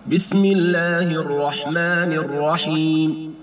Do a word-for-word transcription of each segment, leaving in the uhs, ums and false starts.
بسم الله الرحمن الرحيم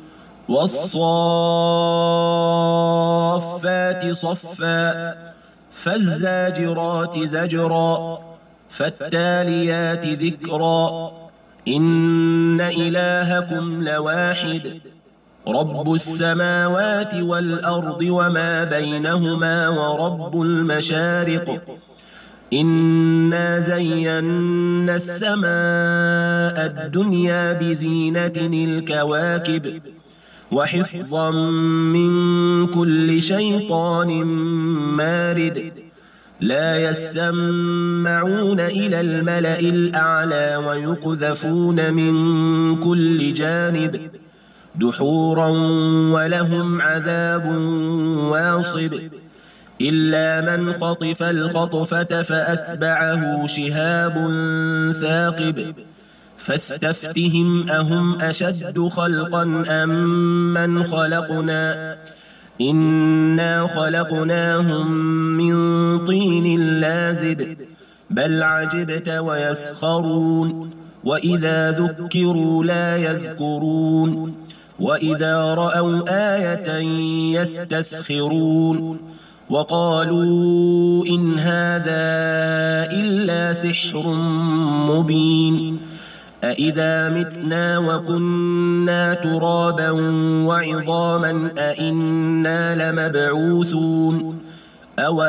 والصافات صفا فالزاجرات زجرا فالتاليات ذكرا إن إلهكم لواحد رب السماوات والأرض وما بينهما ورب المشارق إنا زينا السماء الدنيا بزينة الكواكب وحفظا من كل شيطان مارد لا يسمعون إلى الملأ الأعلى ويقذفون من كل جانب دحورا ولهم عذاب واصب إلا من خطف الخطفة فأتبعه شهاب ثاقب فاستفتهم أهم أشد خلقا أم من خلقنا إنا خلقناهم من طين لازب بل عجبت ويسخرون وإذا ذكروا لا يذكرون وإذا رأوا آية يستسخرون وقالوا إن هذا إلا سحر مبين أإذا متنا وكنا ترابا وعظاما أإنا لمبعوثون أو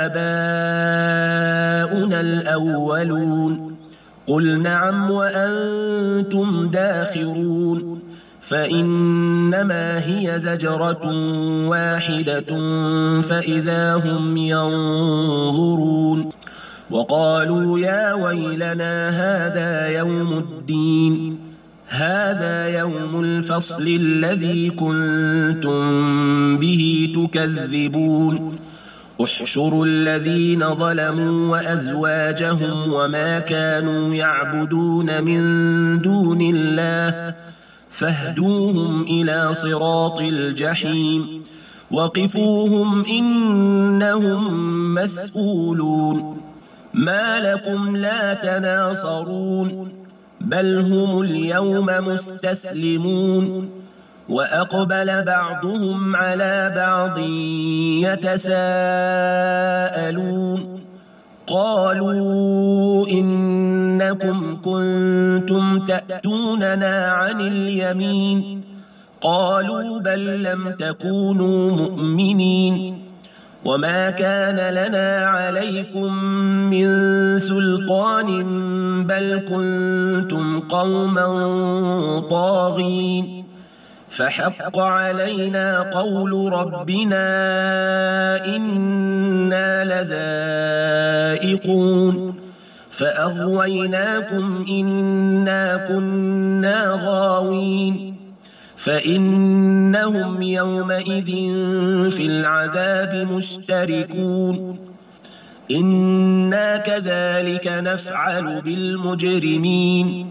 آباؤنا الأولون قل نعم وأنتم داخرون فإنما هي زجرة واحدة فإذا هم ينظرون وقالوا يا ويلنا هذا يوم الدين هذا يوم الفصل الذي كنتم به تكذبون احشروا الذين ظلموا وأزواجهم وما كانوا يعبدون من دون الله فاهدوهم إلى صراط الجحيم وقفوهم إنهم مسؤولون ما لكم لا تناصرون بل هم اليوم مستسلمون وأقبل بعضهم على بعض يتساءلون قالوا إنكم كنتم تأتوننا عن اليمين قالوا بل لم تكونوا مؤمنين وما كان لنا عليكم من سلطان بل كنتم قوما طاغين فحق علينا قول ربنا إنا لذائقون فأغويناكم إنا كنا غاوين فإنهم يومئذ في العذاب مشتركون إنا كذلك نفعل بالمجرمين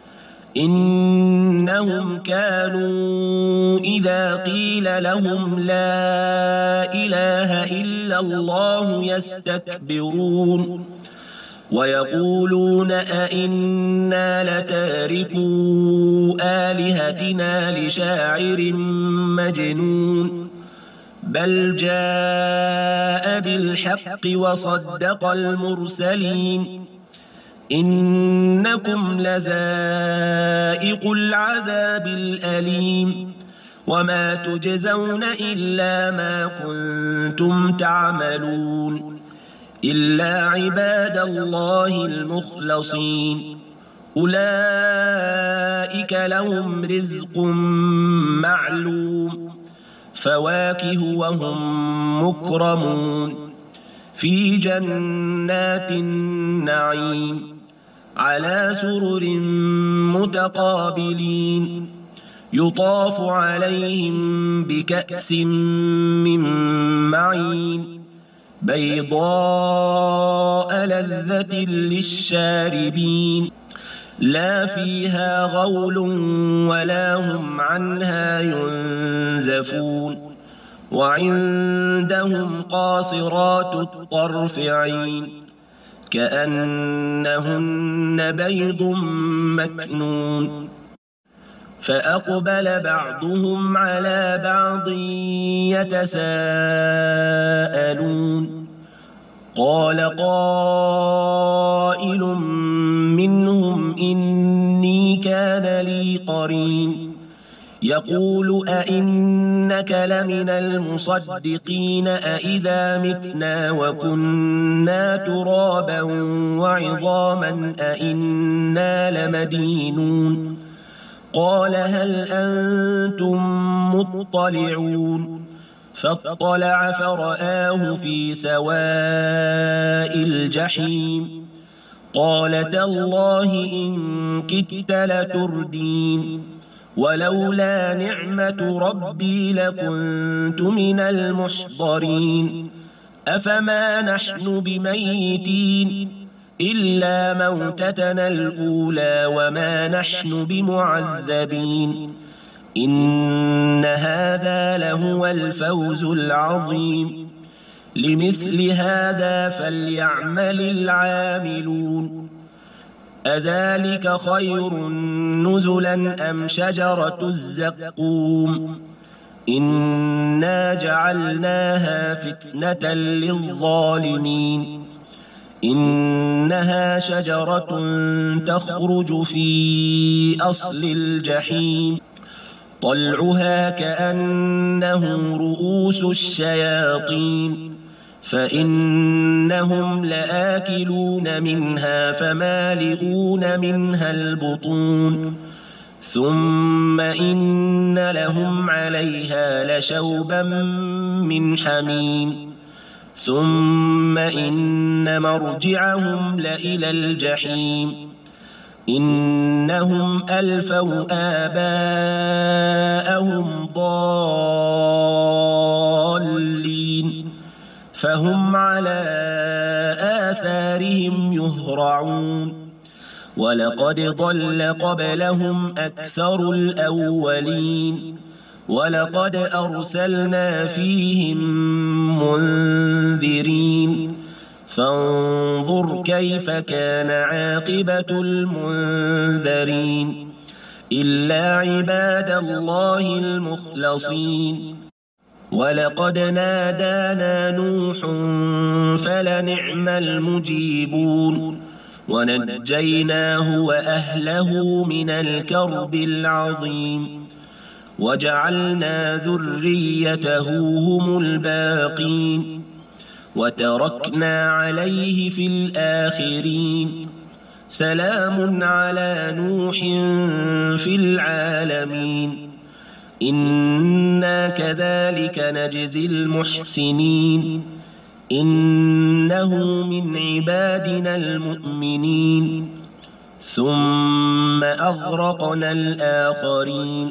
إنهم كانوا إذا قيل لهم لا إله إلا الله يستكبرون ويقولون أئنا لتاركو آلهتنا لشاعر مجنون بل جاء بالحق وصدق المرسلين إنكم لذائقو العذاب الأليم وما تجزون إلا ما كنتم تعملون إلا عباد الله المخلصين أولئك لهم رزق معلوم فواكه وهم مكرمون في جنات النعيم على سرر متقابلين يطاف عليهم بكأس من معين بيضاء لذة للشاربين لا فيها غول ولا هم عنها ينزفون وعندهم قاصرات الطرف عين كأنهن بيض مكنون فأقبل بعضهم على بعض يتساءلون قال قائل منهم إني كان لي قرين يقول أئنك لمن المصدقين أئذا متنا وكنا ترابا وعظاما أئنا لمدينون قال هل أنتم مطلعون فاطلع فرآه في سواء الجحيم قال تالله إن كدت لتردين ولولا نعمة ربي لكنت من المحضرين أفما نحن بميتين إلا موتتنا الأولى وما نحن بمعذبين إن هذا لهو الفوز العظيم لمثل هذا فليعمل العاملون أذلك خير نزلا أم شجرة الزقوم إنا جعلناها فتنة للظالمين إنها شجرة تخرج في أصل الجحيم طلعها كأنه رؤوس الشياطين فإنهم لآكلون منها فمالئون منها البطون ثم إن لهم عليها لشوبا من حميم ثم إن مرجعهم لإلى الجحيم إنهم ألفوا آباءهم ضالين فهم على آثارهم يهرعون ولقد ضل قبلهم أكثر الأولين ولقد أرسلنا فيهم منذرين فانظر كيف كان عاقبة المنذرين إلا عباد الله المخلصين ولقد نادانا نوح فلنعم المجيبون ونجيناه وأهله من الكرب العظيم وجعلنا ذريته هم الباقين وتركنا عليه في الآخرين سلام على نوح في العالمين إنا كذلك نجزي المحسنين إنه من عبادنا المؤمنين ثم أغرقنا الآخرين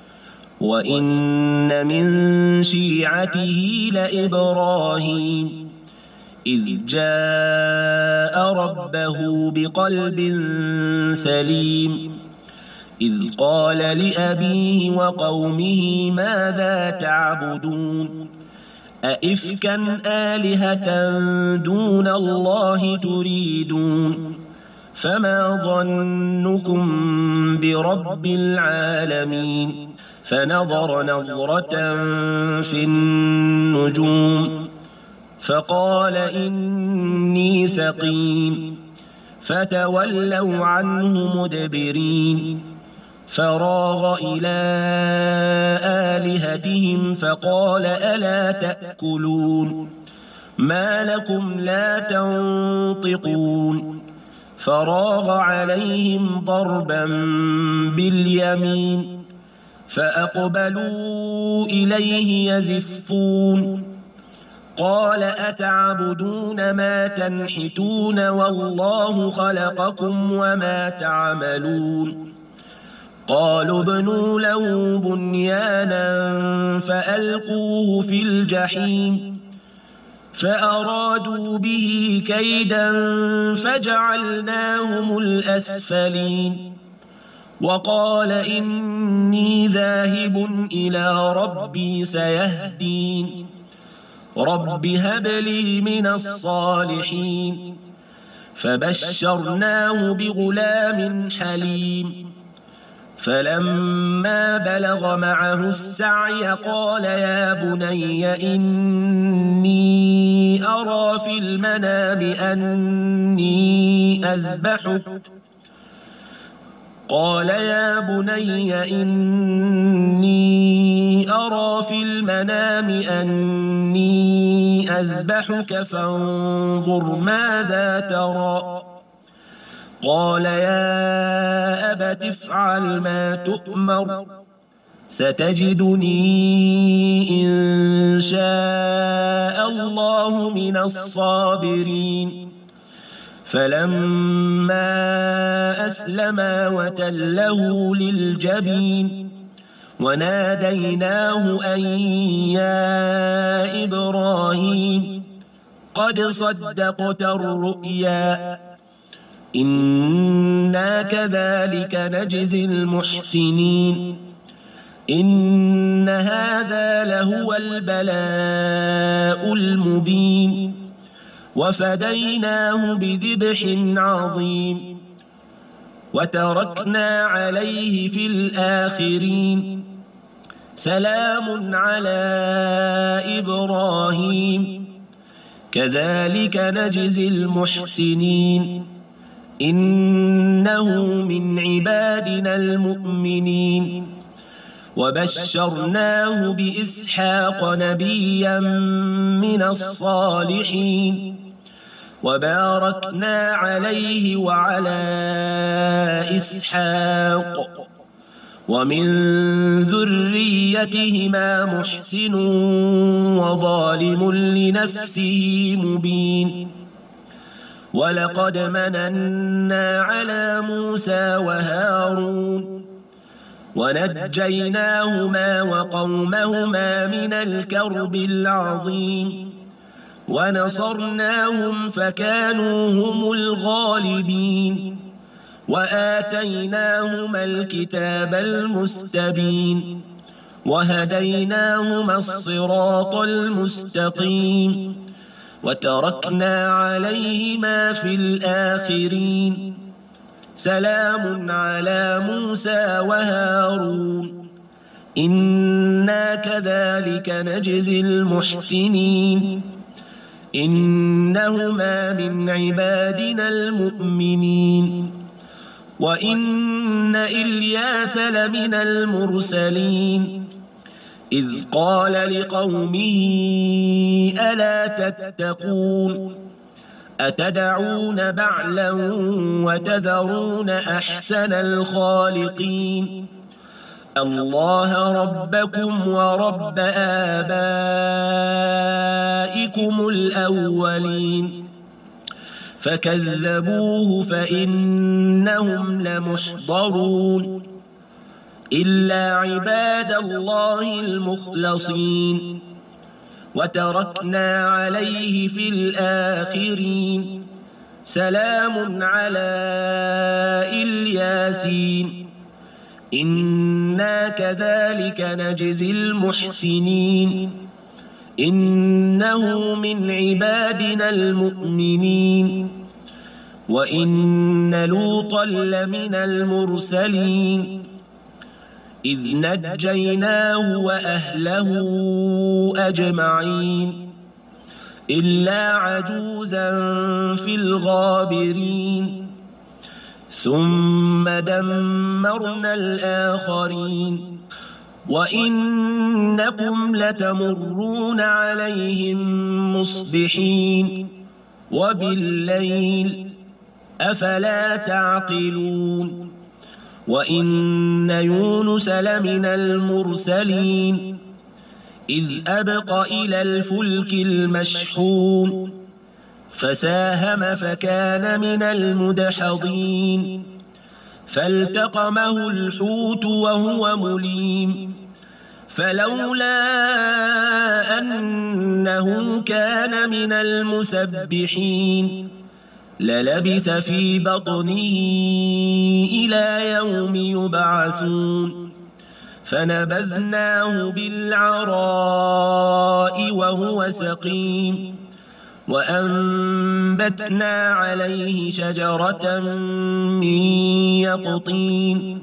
وإن من شيعته لإبراهيم إذ جاء ربه بقلب سليم إذ قال لأبيه وقومه ماذا تعبدون أئفكا آلهة دون الله تريدون فما ظنكم برب العالمين فنظر نظرة في النجوم فقال إني سقيم فتولوا عنه مدبرين فراغ إلى آلهتهم فقال ألا تأكلون ما لكم لا تنطقون فراغ عليهم ضربا باليمين فأقبلوا إليه يزفون قال أتعبدون ما تنحتون والله خلقكم وما تعملون قالوا ابنوا له بنيانا فألقوه في الجحيم فأرادوا به كيدا فجعلناهم الأسفلين وقال إني ذاهب إلى ربي سيهدين رب هب لي من الصالحين فبشرناه بغلام حليم فلما بلغ معه السعي قال يا بني إني أرى في المنام أني أذبحك قال يا بني إني أرى في المنام أني أذبحك فانظر ماذا ترى قال يا أبت افعل ما تؤمر ستجدني إن شاء الله من الصابرين فلما أسلما وتله للجبين وناديناه أن يا إبراهيم قد صدقت الرؤيا إنا كذلك نجزي المحسنين إن هذا لهو البلاء المبين وفديناه بذبح عظيم وتركنا عليه في الآخرين سلام على إبراهيم كذلك نجزي المحسنين إنه من عبادنا المؤمنين وبشرناه بإسحاق نبيا من الصالحين وباركنا عليه وعلى إسحاق ومن ذريتهما محسن وظالم لنفسه مبين ولقد مننا على موسى وهارون ونجيناهما وقومهما من الكرب العظيم ونصرناهم فكانوا هم الغالبين وآتيناهما الكتاب المستبين وهديناهما الصراط المستقيم وتركنا عليهما في الآخرين سلام على موسى وهارون إنا كذلك نجزي المحسنين إنهما من عبادنا المؤمنين وإن إلياس لمن المرسلين إذ قال لقومه ألا تتقون أتدعون بعلا وتذرون أحسن الخالقين الله ربكم ورب آبائكم الأولين فكذبوه فإنهم لمحضرون إلا عباد الله المخلصين وتركنا عليه في الآخرين سلام على الياسين إنا كذلك نجزي المحسنين إنه من عبادنا المؤمنين وإن لوطا لمن المرسلين إذ نجيناه وأهله أجمعين إلا عجوزا في الغابرين ثم دمرنا الآخرين وإنكم لتمرون عليهم مصبحين وبالليل أفلا تعقلون وإن يونس لمن المرسلين إذ أبق إلى الفلك المشحون فساهم فكان من المدحضين فالتقمه الحوت وهو مليم فلولا أنه كان من المسبحين للبث في بطنه إلى يوم يبعثون فنبذناه بالعراء وهو سقيم وأنبتنا عليه شجرة من يقطين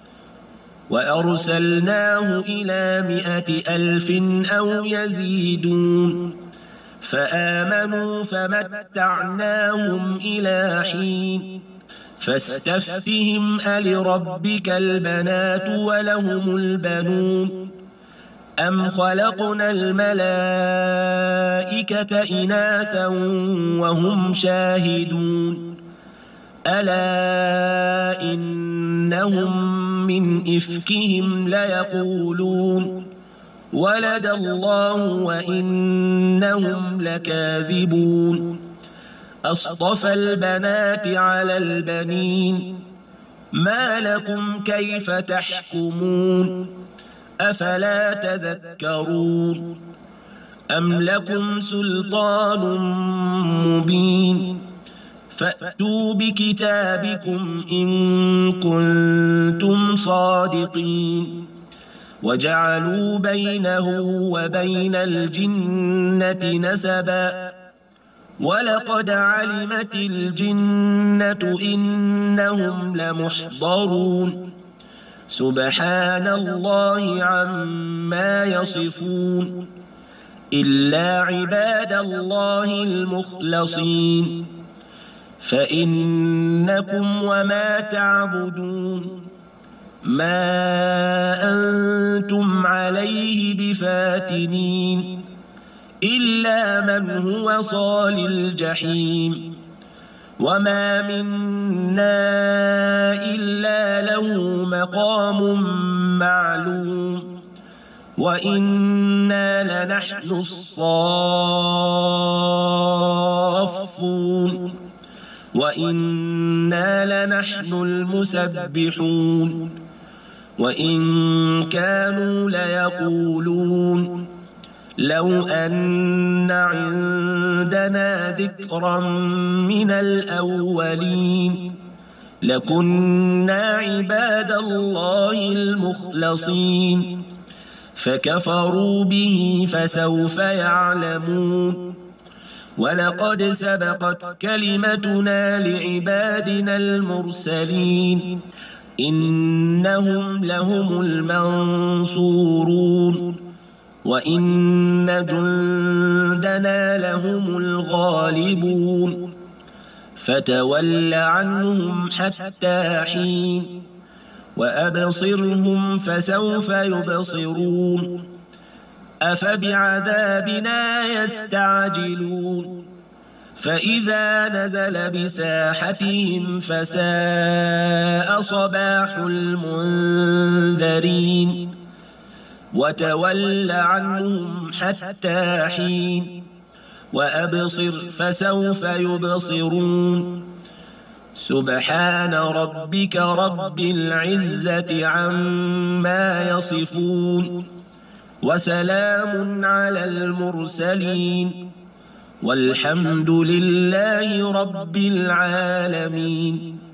وأرسلناه إلى مائة ألف أو يزيدون فآمنوا فمتعناهم إلى حين فاستفتهم ألربك البنات ولهم البنون أم خلقنا الملائكة إناثا وهم شاهدون ألا إنهم من إفكهم ليقولون ولد الله وإنهم لكاذبون أصطفى البنات على البنين ما لكم كيف تحكمون أفلا تذكرون أم لكم سلطان مبين فأتوا بكتابكم إن كنتم صادقين وجعلوا بينه وبين الجنة نسبا ولقد علمت الجنة إنهم لمحضرون سبحان الله عما يصفون إلا عباد الله المخلصين فإنكم وما تعبدون ما أنتم عليه بفاتنين إلا من هو صال الجحيم وما منا إلا له مقام معلوم وإنا لنحن الصافون وإنا لنحن المسبحون وإن كانوا ليقولون لو أن عندنا ذكرا من الأولين لكنا عباد الله المخلصين فكفروا به فسوف يعلمون ولقد سبقت كلمتنا لعبادنا المرسلين إنهم لهم المنصورون وإن جندنا لهم الغالبون فتول عنهم حتى حين وأبصرهم فسوف يبصرون أفبعذابنا يستعجلون فإذا نزل بساحتهم فساء صباح المنذرين وتول عنهم حتى حين وأبصر فسوف يبصرون سبحان ربك رب العزة عما يصفون وسلام على المرسلين والحمد لله رب العالمين.